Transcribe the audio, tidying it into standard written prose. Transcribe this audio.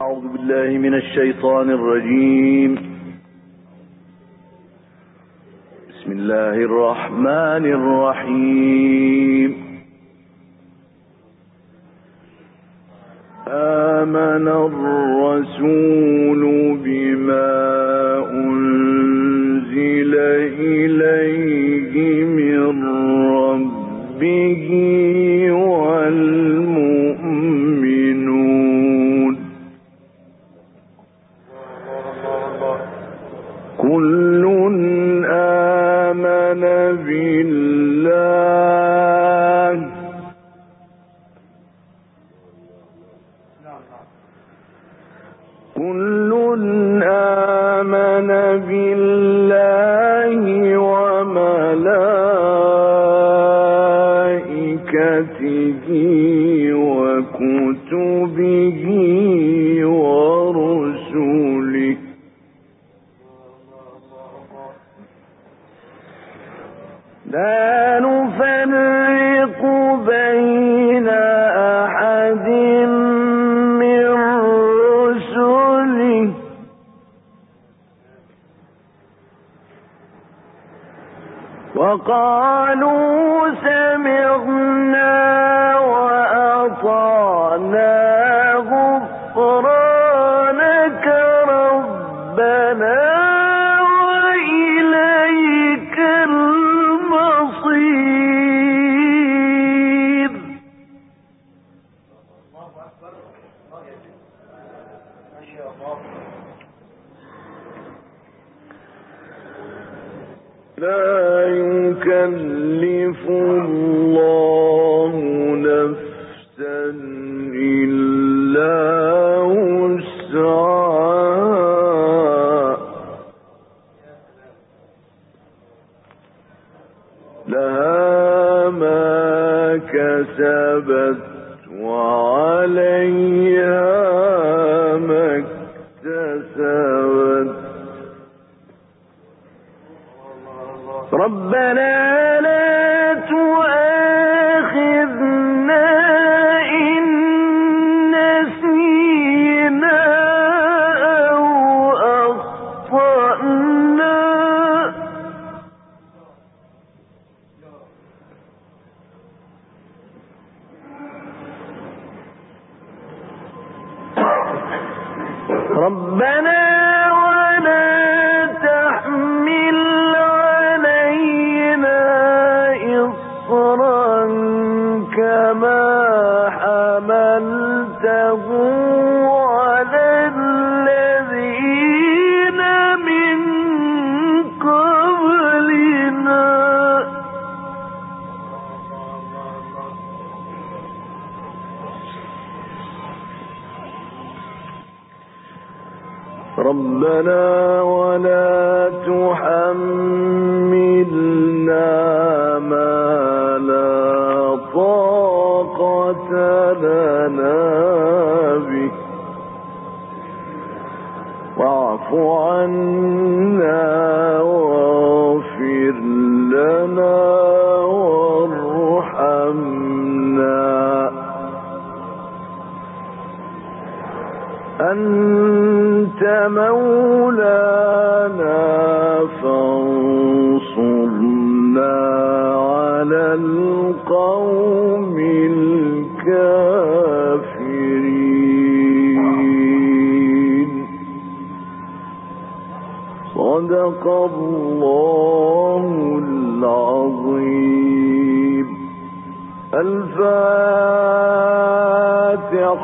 أعوذ بالله من الشيطان الرجيم. بسم الله الرحمن الرحيم. آمن الرسول بما أنزل إليه من ربه والمؤمنون كل آمن بالله وملائكته وكتبه ورسله لا نفرق بين أحد من رسله وقالوا سمعنا وأطعنا غفرانك ربنا وإليك المصير. لا يكلف الله نفسا إلا وسعها لها ما كسبت وعليها ما اكتسبت. ربنا لا تؤاخذنا إن نسينا أو أخطأنا ربنا ولا تحمل كما حملته على الذين من قبلنا ربنا ولا تحملنا ما لا طاقة لنا به واعف عنا واغفر لنا وارحمنا أنت مولانا فانصرنا على القوم الكافرين. صدق الله العظيم. الفاتحة.